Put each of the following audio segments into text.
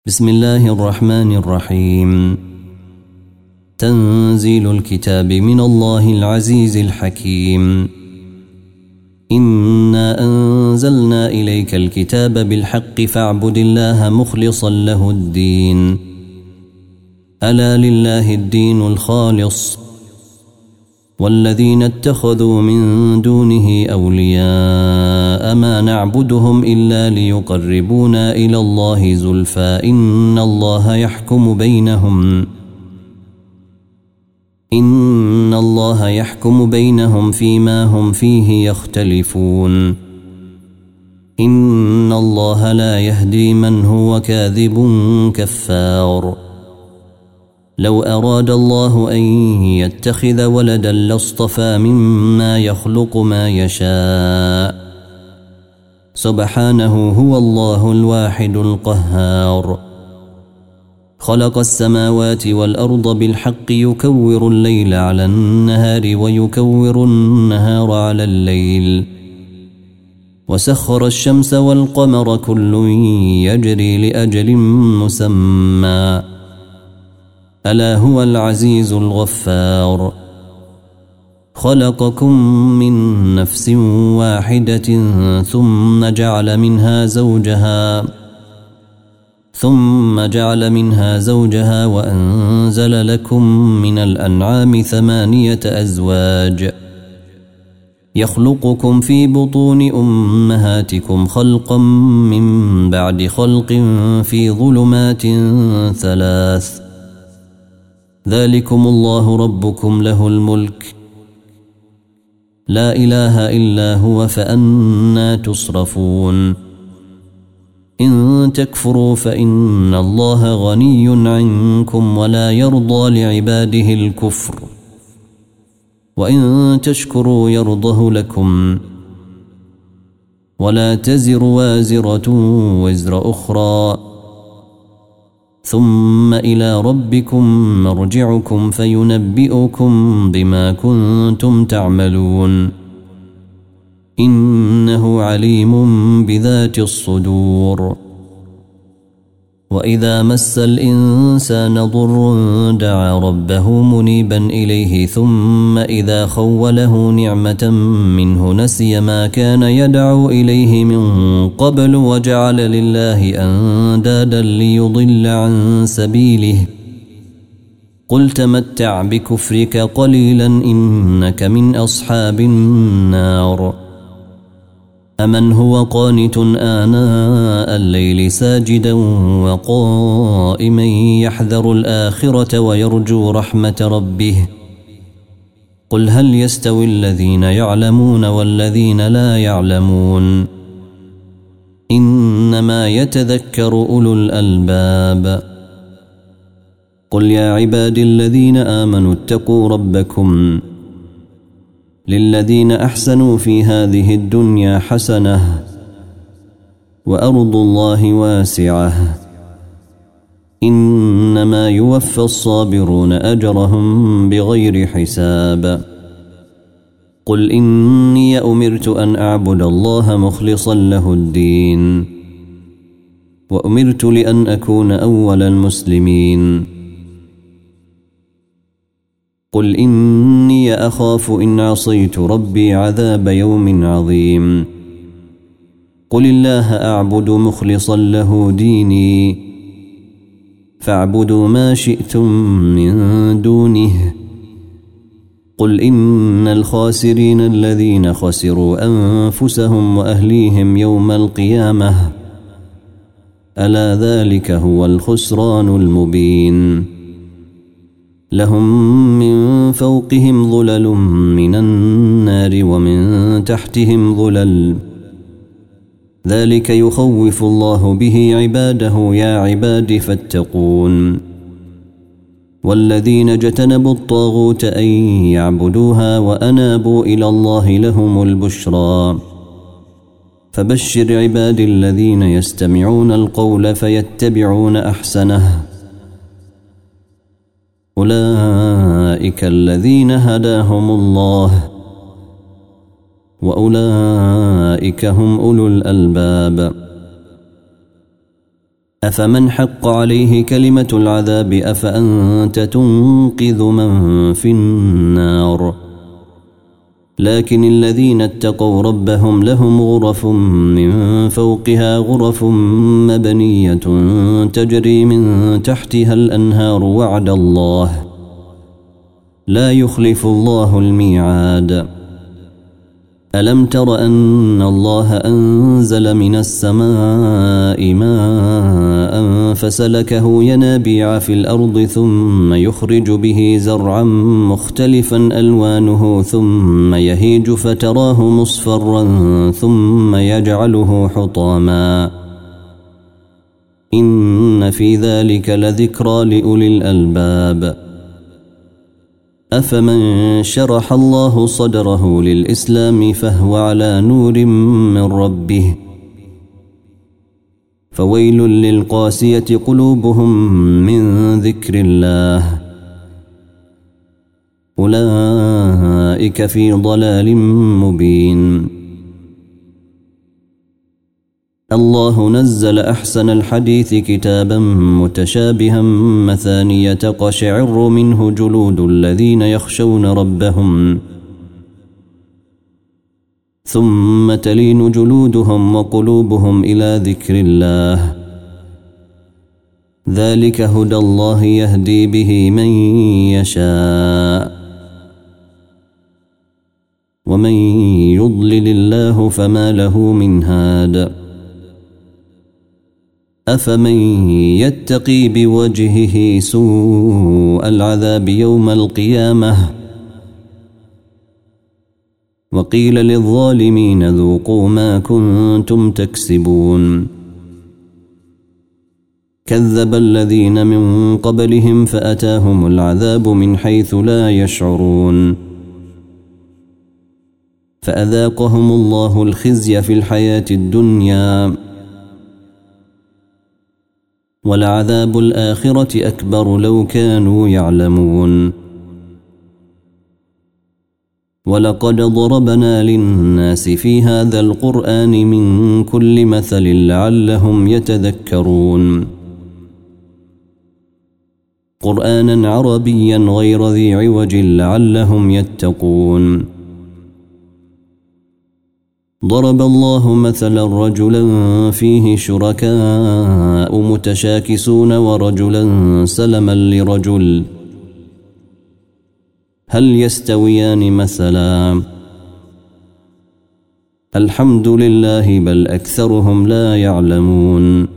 بسم الله الرحمن الرحيم. تنزيل الكتاب من الله العزيز الحكيم. إنا أنزلنا إليك الكتاب بالحق فاعبد الله مخلصا له الدين. ألا لله الدين الخالص والذين اتخذوا من دونه أولياء ما نعبدهم إلا ليقربونا إلى الله زلفى إن الله يحكم بينهم فيما هم فيه يختلفون. إن الله لا يهدي من هو كاذب كفار. لو أراد الله أن يتخذ ولدا لاصطفى مما يخلق ما يشاء سبحانه هو الله الواحد القهار. خلق السماوات والأرض بالحق يكور الليل على النهار ويكور النهار على الليل وسخر الشمس والقمر كل يجري لأجل مسمى ألا هو العزيز الغفار. خلقكم من نفس واحدة ثم جعل منها زوجها وأنزل لكم من الأنعام 8 أزواج يخلقكم في بطون أمهاتكم خلقا من بعد خلق في ظلمات 3 ذلكم الله ربكم له الملك لا إله إلا هو فأنى تصرفون. إن تكفروا فإن الله غني عنكم ولا يرضى لعباده الكفر وإن تشكروا يرضه لكم ولا تزر وازرة وزر أخرى ثم إلى ربكم مرجعكم فينبئكم بما كنتم تعملون. إنه عليم بذات الصدور. وإذا مس الإنسان ضر دعا ربه منيبا إليه ثم إذا خوله نعمة منه نسي ما كان يدعو إليه من قبل وجعل لله أندادا ليضل عن سبيله. قل تمتع بكفرك قليلا إنك من أصحاب النار. أمن هو قانت آناء الليل ساجدا وقائما يحذر الآخرة ويرجو رحمة ربه قل هل يستوي الذين يعلمون والذين لا يعلمون إنما يتذكر أولو الألباب. قل يا عبادي الذين آمنوا اتقوا ربكم للذين أحسنوا في هذه الدنيا حسنة وأرض الله واسعة إنما يوفى الصابرون أجرهم بغير حساب. قل إني أمرت أن أعبد الله مخلصا له الدين وأمرت لأن أكون أول المسلمين. قل إني أخاف إن عصيت ربي عذاب يوم عظيم. قل الله أعبد مخلصا له ديني فاعبدوا ما شئتم من دونه. قل إن الخاسرين الذين خسروا أنفسهم وأهليهم يوم القيامة ألا ذلك هو الخسران المبين. لهم من فوقهم ظلل من النار ومن تحتهم ظلل ذلك يخوف الله به عباده يا عباد فاتقون. والذين اجتنبوا الطاغوت أن يعبدوها وأنابوا إلى الله لهم البشرى. فبشر عبادي الذين يستمعون القول فيتبعون أحسنه أولئك الذين هداهم الله وأولئك هم أولو الألباب. أفمن حق عليه كلمة العذاب أفأنت تنقذ من في النار لكن الذين اتقوا ربهم لهم غرف من فوقها غرف مبنية تجري من تحتها الأنهار وعد الله لا يخلف الله الميعاد ألم تر أن الله أنزل من السماء ماء فسلكه ينابيع في الأرض ثم يخرج به زرعا مختلفا ألوانه ثم يهيج فتراه مصفرا ثم يجعله حطاما إن في ذلك لذكرى لأولي الألباب أفمن شرح الله صدره للإسلام فهو على نور من ربه فويل للقاسية قلوبهم من ذكر الله أولئك في ضلال مبين الله نزل أحسن الحديث كتابا متشابها مثانية تقشعر منه جلود الذين يخشون ربهم ثم تلين جلودهم وقلوبهم إلى ذكر الله ذلك هدى الله يهدي به من يشاء ومن يضلل الله فما له من هاد أفمن يتقي بوجهه سوء العذاب يوم القيامة وقيل للظالمين ذوقوا ما كنتم تكسبون كذب الذين من قبلهم فأتاهم العذاب من حيث لا يشعرون فأذاقهم الله الخزي في الحياة الدنيا ولعذاب الآخرة أكبر لو كانوا يعلمون ولقد ضربنا للناس في هذا القرآن من كل مثل لعلهم يتذكرون قرآنا عربيا غير ذي عوج لعلهم يتقون ضرب الله مثلا رجلا فيه شركاء متشاكسون ورجلا سلما لرجل هل يستويان مثلا الحمد لله بل أكثرهم لا يعلمون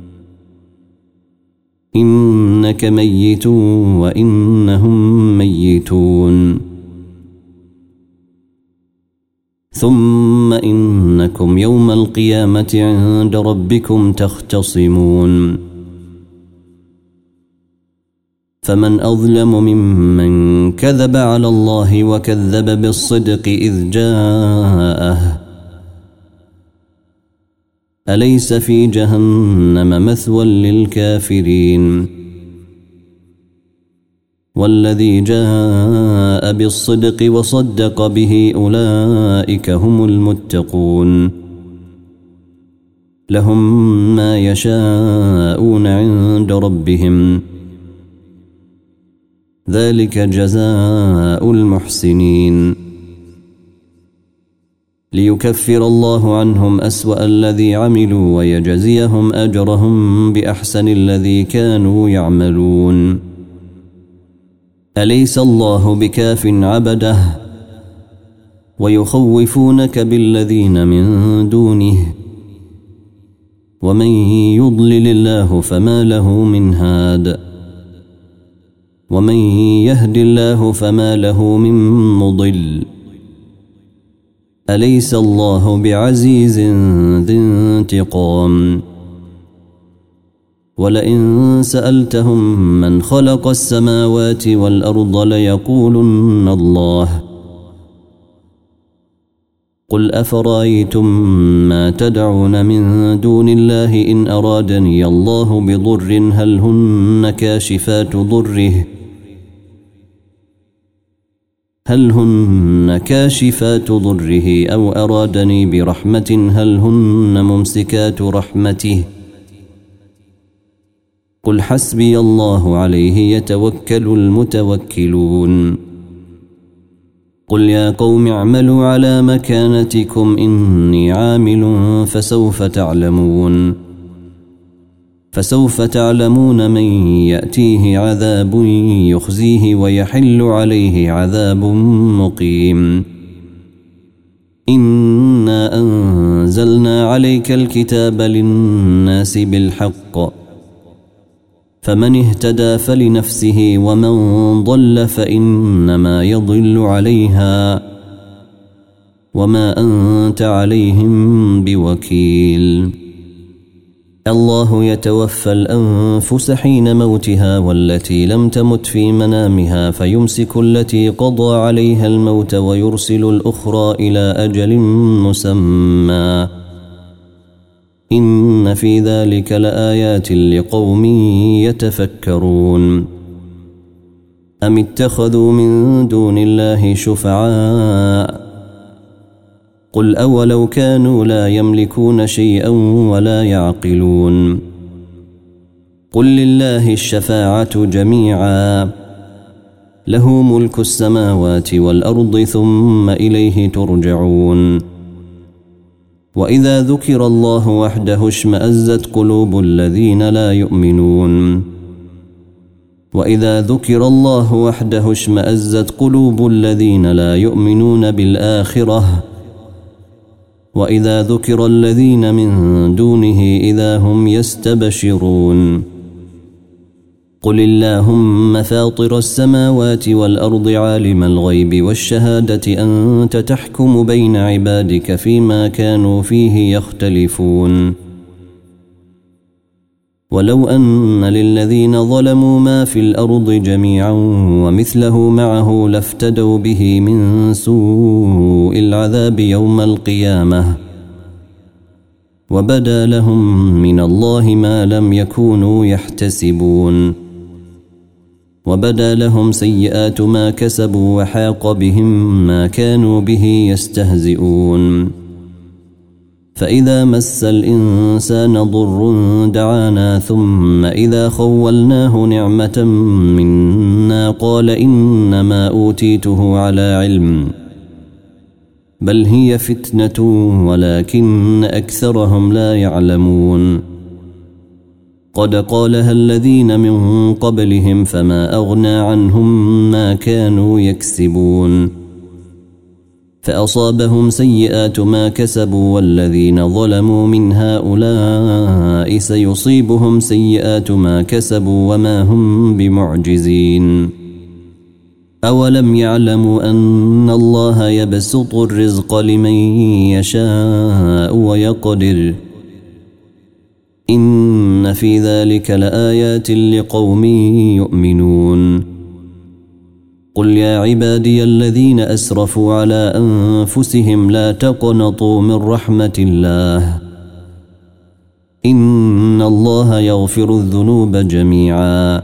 إنك ميت وإنهم ميتون ثم إنكم يوم القيامة عند ربكم تختصمون فمن أظلم ممن كذب على الله وكذب بالصدق إذ جاءه أليس في جهنم مثوى للكافرين والذي جاء بالصدق وصدق به أولئك هم المتقون لهم ما يشاءون عند ربهم ذلك جزاء المحسنين ليكفر الله عنهم أسوأ الذي عملوا ويجزيهم أجرهم بأحسن الذي كانوا يعملون أليس الله بكاف عبده ويخوفونك بالذين من دونه ومن يضلل الله فما له من هاد ومن يهد الله فما له من مضل أليس الله بعزيز ذي انتقام ولئن سألتهم من خلق السماوات والأرض ليقولن الله قل أفرأيتم ما تدعون من دون الله إن أرادني الله بضر هل هن كاشفات ضره أو أرادني برحمة هل هن ممسكات رحمته قل حسبي الله عليه يتوكل المتوكلون قل يا قوم اعملوا على مكانتكم إني عامل فسوف تعلمون من يأتيه عذاب يخزيه ويحل عليه عذاب مقيم إنا أنزلنا عليك الكتاب للناس بالحق فمن اهتدى فلنفسه ومن ضل فإنما يضل عليها وما أنت عليهم بوكيل الله يتوفى الأنفس حين موتها والتي لم تمت في منامها فيمسك التي قضى عليها الموت ويرسل الأخرى إلى أجل مسمى إن في ذلك لآيات لقوم يتفكرون أم اتخذوا من دون الله شفعاء قل أولو كانوا لا يملكون شيئا ولا يعقلون قل لله الشفاعة جميعا له ملك السماوات والأرض ثم إليه ترجعون وإذا ذكر الله وحده اشمأزت قلوب الذين لا يؤمنون وإذا ذكر الله وحده اشمأزت قلوب الذين لا يؤمنون بالآخرة وإذا ذكر الذين من دونه إذا هم يستبشرون قل اللهم فاطر السماوات والأرض عالم الغيب والشهادة أنت تحكم بين عبادك فيما كانوا فيه يختلفون ولو أن للذين ظلموا ما في الأرض جميعا ومثله معه لافتدوا به من سوء العذاب يوم القيامة وبدا لهم من الله ما لم يكونوا يحتسبون وبدا لهم سيئات ما كسبوا وحاق بهم ما كانوا به يستهزئون فإذا مس الإنسان ضر دعانا ثم إذا خولناه نعمة منا قال إنما أوتيته على علم بل هي فتنة ولكن أكثرهم لا يعلمون قد قالها الذين من قبلهم فما أغنى عنهم ما كانوا يكسبون فأصابهم سيئات ما كسبوا والذين ظلموا من هؤلاء سيصيبهم سيئات ما كسبوا وما هم بمعجزين أولم يعلموا أن الله يبسط الرزق لمن يشاء ويقدر إن في ذلك لآيات لقوم يؤمنون قل يا عبادي الذين أسرفوا على أنفسهم لا تقنطوا من رحمة الله إن الله يغفر الذنوب جميعا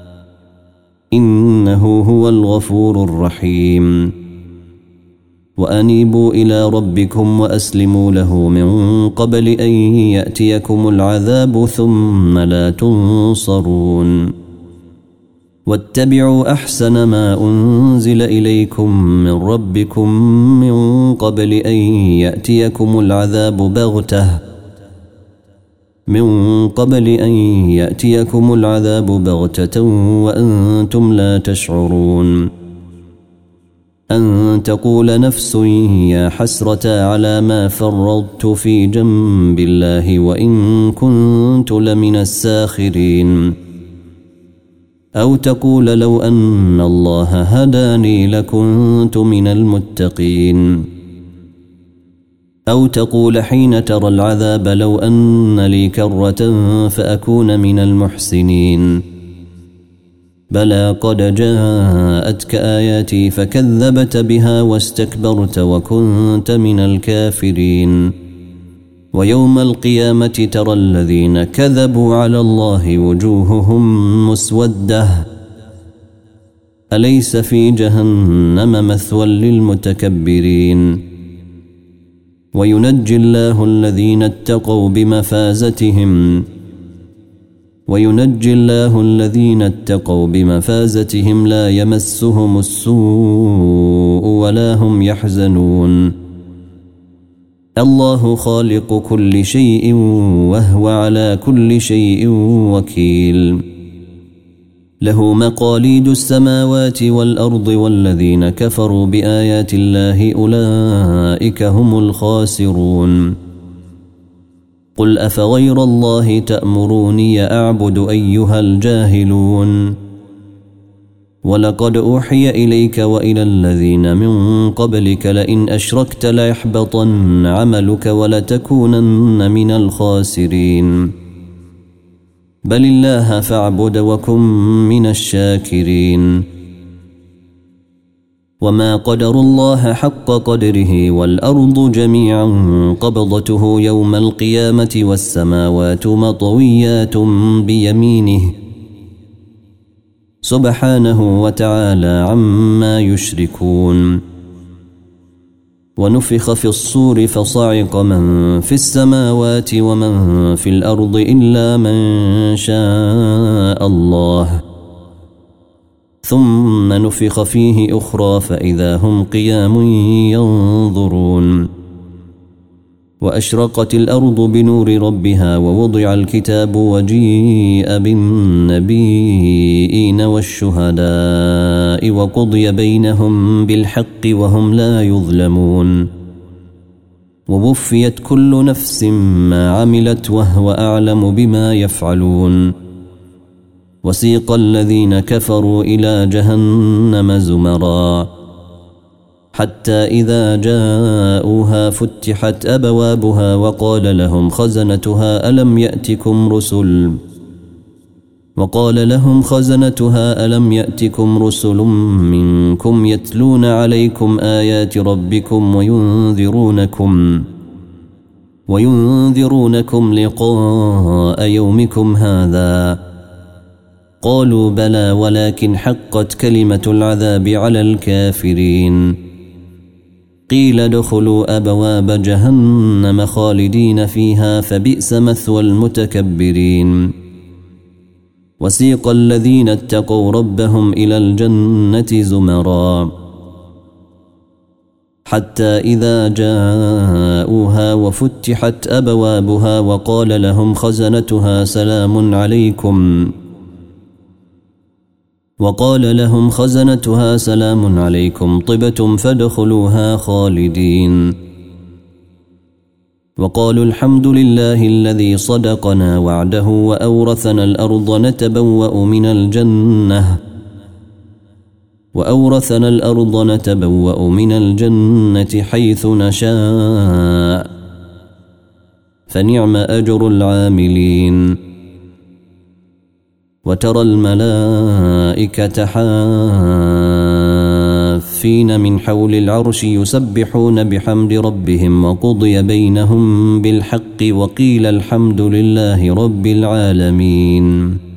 إنه هو الغفور الرحيم وأنيبوا إلى ربكم وأسلموا له من قبل أن يأتيكم العذاب ثم لا تنصرون واتبعوا أحسن ما أنزل إليكم من ربكم من قبل أن يأتيكم العذاب بغتة وأنتم لا تشعرون أن تقول نفس يا حسرة على ما فرطت في جنب الله وإن كنت لمن الساخرين أو تقول لو أن الله هداني لكنت من المتقين أو تقول حين ترى العذاب لو أن لي كرة فأكون من المحسنين بلى قد جاءتك آياتي فكذبت بها واستكبرت وكنت من الكافرين ويوم القيامة ترى الذين كذبوا على الله وجوههم مسودة أليس في جهنم مثوى للمتكبرين وينجي الله الذين اتقوا بمفازتهم وينجي الله الذين اتقوا بمفازتهم لا يمسهم السوء ولا هم يحزنون الله خالق كل شيء وهو على كل شيء وكيل له مقاليد السماوات والأرض والذين كفروا بآيات الله أولئك هم الخاسرون قل أفغير الله تأمروني أعبد أيها الجاهلون ولقد أوحي إليك وإلى الذين من قبلك لئن أشركت ليحبطن عملك ولتكونن من الخاسرين بل الله فاعبد وكن من الشاكرين وما قدروا الله حق قدره والأرض جميعا قبضته يوم القيامة والسماوات مطويات بيمينه سبحانه وتعالى عما يشركون ونفخ في الصور فصعق من في السماوات ومن في الأرض إلا من شاء الله ثم نفخ فيه أخرى فإذا هم قيام ينظرون وأشرقت الأرض بنور ربها ووضع الكتاب وجيء بالنبيين والشهداء وقضي بينهم بالحق وهم لا يظلمون ووفيت كل نفس ما عملت وهو أعلم بما يفعلون وسيق الذين كفروا إلى جهنم زمرا حتى إذا جاءوها فتحت أبوابها وقال لهم خزنتها ألم يأتكم رسل منكم يتلون عليكم آيات ربكم وينذرونكم لقاء يومكم هذا قالوا بلى ولكن حقت كلمة العذاب على الكافرين قيل ادخلوا أبواب جهنم خالدين فيها فبئس مثوى المتكبرين وسيق الذين اتقوا ربهم إلى الجنة زمرا حتى إذا جاءوها وفتحت أبوابها وقال لهم خزنتها سلام عليكم طبتم فادخلوها خالدين وقالوا الحمد لله الذي صدقنا وعده وأورثنا الأرض نتبوأ من الجنة حيث نشاء فنعم أجر العاملين وترى الملائكة حافين من حول العرش يسبحون بحمد ربهم وقضي بينهم بالحق وقيل الحمد لله رب العالمين